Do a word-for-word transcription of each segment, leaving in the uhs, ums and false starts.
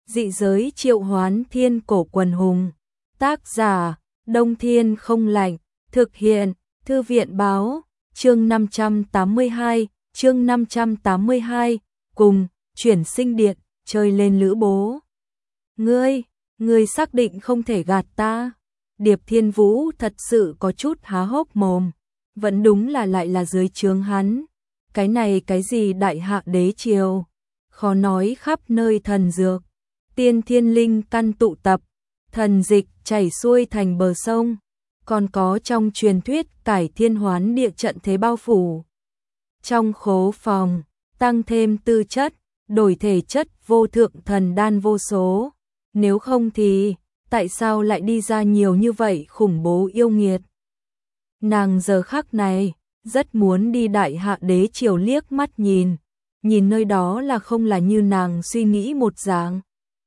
Dị giới triệu hoán thiên cổ quần hùng. Tác giả, Đông Thiên không lạnh. Thực hiện, Thư viện báo. Chương năm trăm tám mươi hai, chương năm trăm tám mươi hai, cùng, chuyển sinh điện, chơi lên Lữ Bố. Ngươi, ngươi xác định không thể gạt ta. Điệp Thiên Vũ thật sự có chút há hốc mồm. Vẫn đúng là lại là dưới trướng hắn. Cái này cái gì đại hạ đế triều. Khó nói khắp nơi thần dược. Tiên thiên linh căn tụ tập. Thần dịch chảy xuôi thành bờ sông. Còn có trong truyền thuyết cải thiên hoán địa trận thế bao phủ. Trong khố phòng, tăng thêm tư chất, đổi thể chất vô thượng thần đan vô số. Nếu không thì, tại sao lại đi ra nhiều như vậy khủng bố yêu nghiệt? Nàng giờ khắc này, rất muốn đi đại hạ đế triều liếc mắt nhìn. Nhìn nơi đó là không là như nàng suy nghĩ một dạng.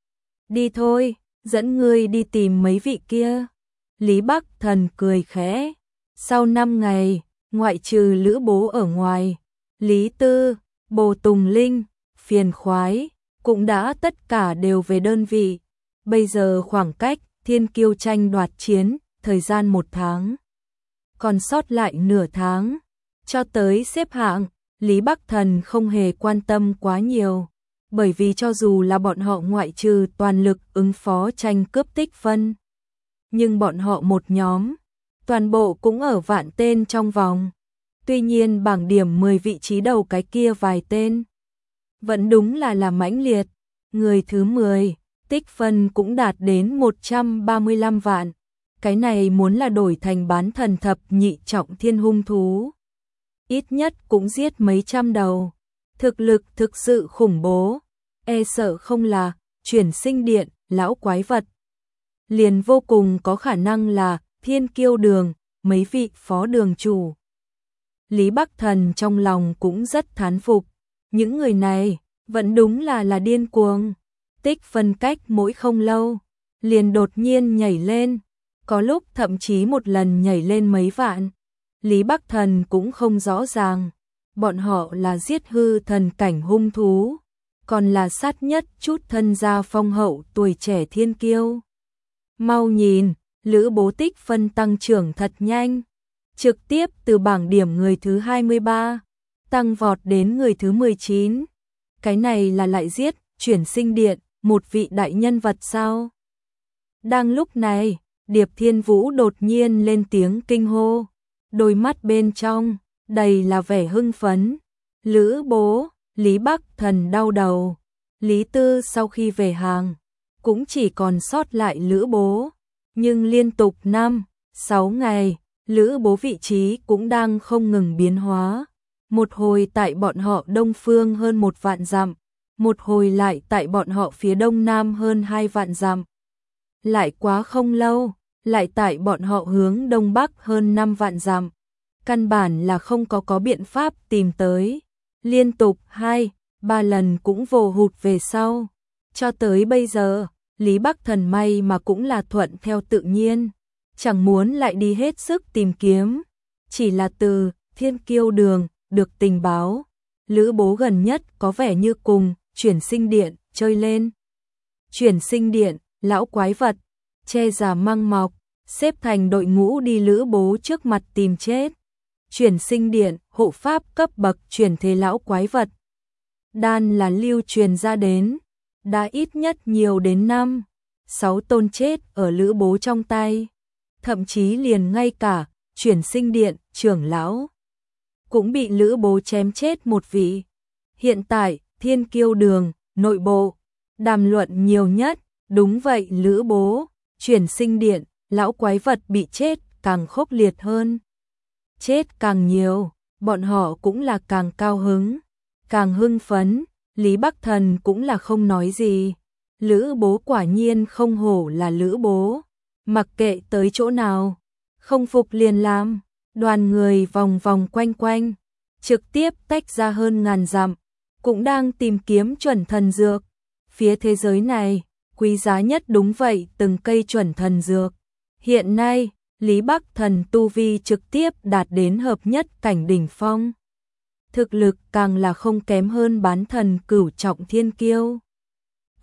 Đi thôi, dẫn ngươi đi tìm mấy vị kia. Lý Bắc Thần cười khẽ. Sau năm ngày, ngoại trừ Lữ Bố ở ngoài, Lý Tư, Bồ Tùng Linh, Phiền Khoái, cũng đã tất cả đều về đơn vị. Bây giờ khoảng cách thiên kiêu tranh đoạt chiến, thời gian một tháng. Còn sót lại nửa tháng, cho tới xếp hạng, Lý Bắc Thần không hề quan tâm quá nhiều. Bởi vì cho dù là bọn họ ngoại trừ toàn lực ứng phó tranh cướp tích phân, nhưng bọn họ một nhóm, toàn bộ cũng ở vạn tên trong vòng. Tuy nhiên bảng điểm mười vị trí đầu cái kia vài tên, vẫn đúng là là mãnh liệt. Người thứ mười, tích phân cũng đạt đến một trăm ba mươi lăm vạn. Cái này muốn là đổi thành bán thần thập nhị trọng thiên hung thú. Ít nhất cũng giết mấy trăm đầu. Thực lực thực sự khủng bố. E sợ không là chuyển sinh điện, lão quái vật. Liền vô cùng có khả năng là thiên kiêu đường, mấy vị phó đường chủ. Lý Bắc Thần trong lòng cũng rất thán phục. Những người này, vẫn đúng là là điên cuồng. Tích phân cách mỗi không lâu, liền đột nhiên nhảy lên. Có lúc thậm chí một lần nhảy lên mấy vạn. Lý Bắc Thần cũng không rõ ràng. Bọn họ là giết hư thần cảnh hung thú, còn là sát nhất chút thân gia phong hậu tuổi trẻ thiên kiêu. Mau nhìn, Lữ Bố tích phân tăng trưởng thật nhanh. Trực tiếp từ bảng điểm người thứ hai mươi ba, tăng vọt đến người thứ mười chín. Cái này là lại giết, chuyển sinh điện, một vị đại nhân vật sao? Đang lúc này, Điệp Thiên Vũ đột nhiên lên tiếng kinh hô. Đôi mắt bên trong, đầy là vẻ hưng phấn. Lữ Bố, Lý Bắc Thần đau đầu. Lý Tư sau khi về hàng, cũng chỉ còn sót lại Lữ Bố. Nhưng liên tục năm, sáu ngày, Lữ Bố vị trí cũng đang không ngừng biến hóa. Một hồi tại bọn họ đông phương hơn một vạn dặm, một hồi lại tại bọn họ phía đông nam hơn hai vạn dặm. Lại quá không lâu, lại tại bọn họ hướng đông bắc hơn năm vạn dặm. Căn bản là không có có biện pháp tìm tới. Liên tục hai, ba lần cũng vồ hụt về sau. Cho tới bây giờ, Lý Bắc Thần may mà cũng là thuận theo tự nhiên. Chẳng muốn lại đi hết sức tìm kiếm. Chỉ là từ thiên kiêu đường được tình báo. Lữ Bố gần nhất có vẻ như cùng chuyển sinh điện chơi lên. Chuyển sinh điện, lão quái vật, che già măng mọc, xếp thành đội ngũ đi Lữ Bố trước mặt tìm chết. Chuyển sinh điện, hộ pháp cấp bậc chuyển thế lão quái vật. Đan là lưu truyền ra đến, đã ít nhất nhiều đến năm, sáu tôn chết ở Lữ Bố trong tay. Thậm chí liền ngay cả chuyển sinh điện, trưởng lão cũng bị Lữ Bố chém chết một vị. Hiện tại, thiên kiêu đường, nội bộ, đàm luận nhiều nhất, đúng vậy Lữ Bố, chuyển sinh điện, lão quái vật bị chết càng khốc liệt hơn. Chết càng nhiều, bọn họ cũng là càng cao hứng, càng hưng phấn. Lý Bắc Thần cũng là không nói gì. Lữ Bố quả nhiên không hổ là Lữ Bố. Mặc kệ tới chỗ nào, không phục liền làm. Đoàn người vòng vòng quanh quanh, trực tiếp tách ra hơn ngàn dặm, cũng đang tìm kiếm chuẩn thần dược. Phía thế giới này, quý giá nhất đúng vậy từng cây chuẩn thần dược. Hiện nay, Lý Bắc Thần tu vi trực tiếp đạt đến hợp nhất cảnh đỉnh phong. Thực lực càng là không kém hơn bán thần cửu trọng thiên kiêu. Ở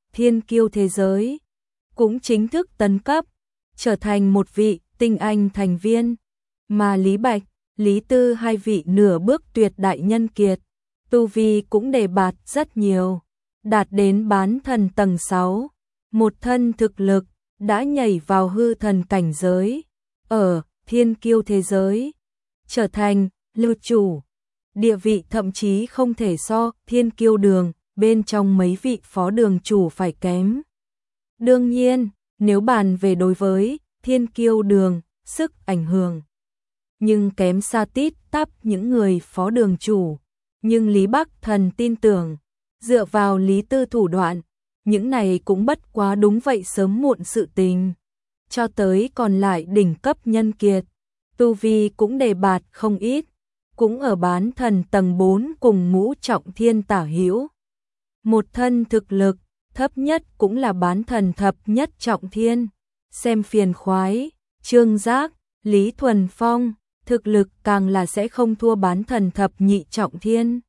thiên kiêu thế giới, cũng chính thức tấn cấp, trở thành một vị tinh anh thành viên, mà Lý Bạch, Lý Tư hai vị nửa bước tuyệt đại nhân kiệt, tu vi cũng đề bạt rất nhiều, đạt đến bán thần tầng sáu, một thân thực lực đã nhảy vào hư thần cảnh giới, ở thiên kiêu thế giới, trở thành lưu chủ, địa vị thậm chí không thể so thiên kiêu đường, bên trong mấy vị phó đường chủ phải kém. Đương nhiên, nếu bàn về đối với thiên kiêu đường, sức ảnh hưởng, nhưng kém xa tít tắp những người phó đường chủ, nhưng Lý Bắc Thần tin tưởng, dựa vào Lý Tư thủ đoạn, những này cũng bất quá đúng vậy sớm muộn sự tình. Cho tới còn lại đỉnh cấp nhân kiệt, tu vi cũng đề bạt không ít, cũng ở bán thần tầng bốn cùng ngũ trọng thiên tả hữu. Một thân thực lực, thấp nhất cũng là bán thần thập nhất trọng thiên. Xem phiền khoái, Trương Giác, Lý Thuần Phong, thực lực càng là sẽ không thua bán thần thập nhị trọng thiên.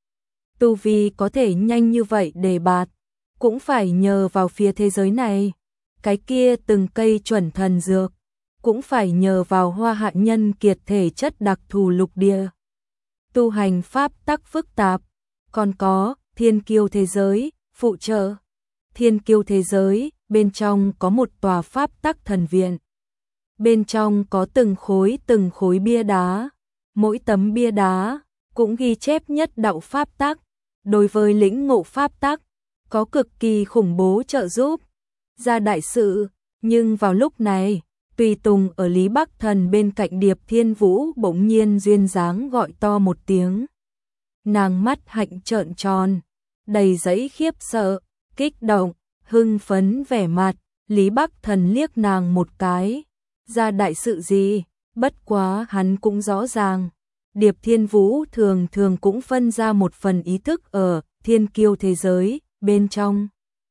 Tu vi có thể nhanh như vậy đề bạt, cũng phải nhờ vào phía thế giới này. Cái kia từng cây chuẩn thần dược, cũng phải nhờ vào hoa hạ nhân kiệt thể chất đặc thù lục địa. Tu hành pháp tắc phức tạp, còn có thiên kiêu thế giới, phụ trợ. Thiên kiêu thế giới, bên trong có một tòa pháp tắc thần viện. Bên trong có từng khối từng khối bia đá, mỗi tấm bia đá cũng ghi chép nhất đạo pháp tắc, đối với lĩnh ngộ pháp tắc có cực kỳ khủng bố trợ giúp. Ra đại sự, nhưng vào lúc này, tùy tùng ở Lý Bắc Thần bên cạnh Điệp Thiên Vũ bỗng nhiên duyên dáng gọi to một tiếng. Nàng mắt hạnh trợn tròn, đầy dẫy khiếp sợ, kích động, hưng phấn vẻ mặt, Lý Bắc Thần liếc nàng một cái. Ra đại sự gì, bất quá hắn cũng rõ ràng. Điệp Thiên Vũ thường thường cũng phân ra một phần ý thức ở thiên kiêu thế giới, bên trong.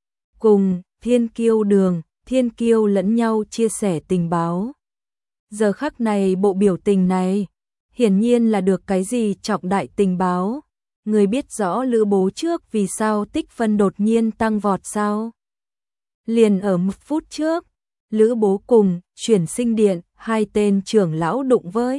Cùng thiên kiêu đường, thiên kiêu lẫn nhau chia sẻ tình báo. Giờ khắc này bộ biểu tình này, hiển nhiên là được cái gì trọng đại tình báo. Người biết rõ Lữ Bố trước vì sao tích phân đột nhiên tăng vọt sao? Liền ở một phút trước, Lữ Bố cùng Chuyển Sinh Điện, hai tên trưởng lão đụng với.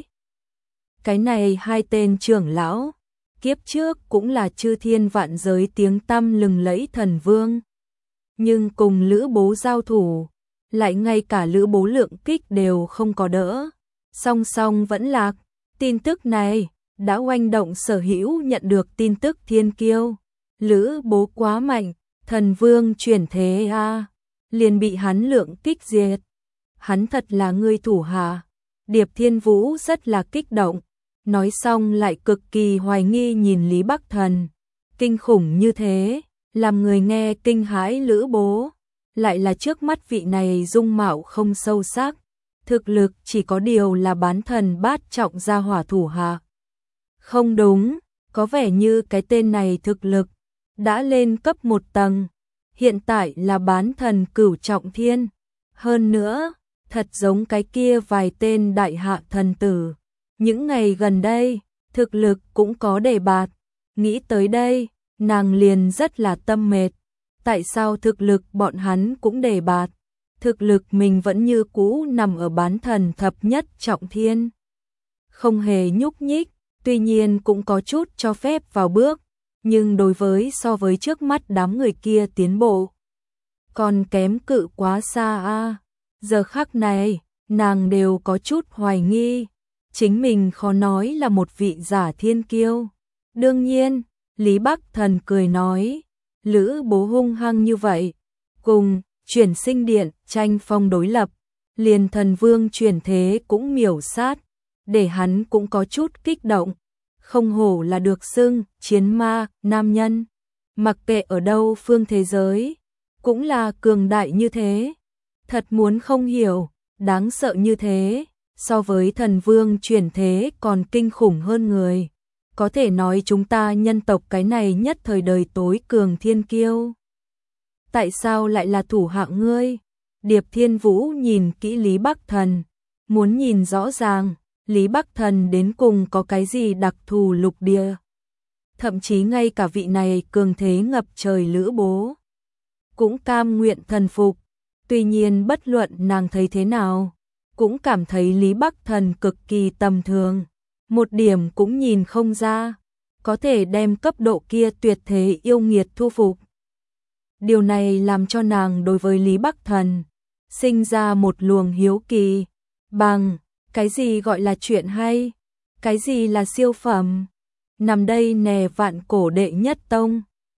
Cái này hai tên trưởng lão, kiếp trước cũng là chư thiên vạn giới tiếng tăm lừng lẫy thần vương. Nhưng cùng Lữ Bố giao thủ, lại ngay cả Lữ Bố lượng kích đều không có đỡ. Song song vẫn lạc, tin tức này đã oanh động sở hữu nhận được tin tức thiên kiêu. Lữ Bố quá mạnh, thần vương chuyển thế a à, liền bị hắn lượng kích diệt. Hắn thật là người thủ hạ. Điệp Thiên Vũ rất là kích động, nói xong lại cực kỳ hoài nghi nhìn Lý Bắc Thần. Kinh khủng như thế, làm người nghe kinh hãi. Lữ Bố lại là trước mắt vị này dung mạo không sâu sắc, thực lực chỉ có điều là bán thần bát trọng gia hỏa thủ hạ. Không đúng, có vẻ như cái tên này thực lực đã lên cấp một tầng, hiện tại là bán thần cửu trọng thiên. Hơn nữa, thật giống cái kia vài tên đại hạ thần tử. Những ngày gần đây, thực lực cũng có đề bạt. Nghĩ tới đây, nàng liền rất là tâm mệt. Tại sao thực lực bọn hắn cũng đề bạt? Thực lực mình vẫn như cũ nằm ở bán thần thập nhất trọng thiên. Không hề nhúc nhích, tuy nhiên cũng có chút cho phép vào bước. Nhưng đối với so với trước mắt đám người kia tiến bộ, còn kém cự quá xa a. Giờ khắc này, nàng đều có chút hoài nghi. Chính mình khó nói là một vị giả thiên kiêu. Đương nhiên, Lý Bắc Thần cười nói, Lữ Bố hung hăng như vậy, cùng Chuyển Sinh Điện tranh phong đối lập, liền thần vương chuyển thế cũng miểu sát, để hắn cũng có chút kích động. Không hổ là được xưng chiến ma, nam nhân, mặc kệ ở đâu phương thế giới, cũng là cường đại như thế. Thật muốn không hiểu, đáng sợ như thế, so với thần vương chuyển thế còn kinh khủng hơn người. Có thể nói chúng ta nhân tộc cái này nhất thời đời tối cường thiên kiêu. Tại sao lại là thủ hạ ngươi? Điệp Thiên Vũ nhìn kỹ Lý Bắc Thần, muốn nhìn rõ ràng, Lý Bắc Thần đến cùng có cái gì đặc thù lục địa. Thậm chí ngay cả vị này cường thế ngập trời Lữ Bố, cũng cam nguyện thần phục. Tuy nhiên bất luận nàng thấy thế nào, cũng cảm thấy Lý Bắc Thần cực kỳ tầm thường, một điểm cũng nhìn không ra, có thể đem cấp độ kia tuyệt thế yêu nghiệt thu phục. Điều này làm cho nàng đối với Lý Bắc Thần sinh ra một luồng hiếu kỳ, bằng cái gì gọi là chuyện hay, cái gì là siêu phẩm. Nằm đây nè vạn cổ đệ nhất tông,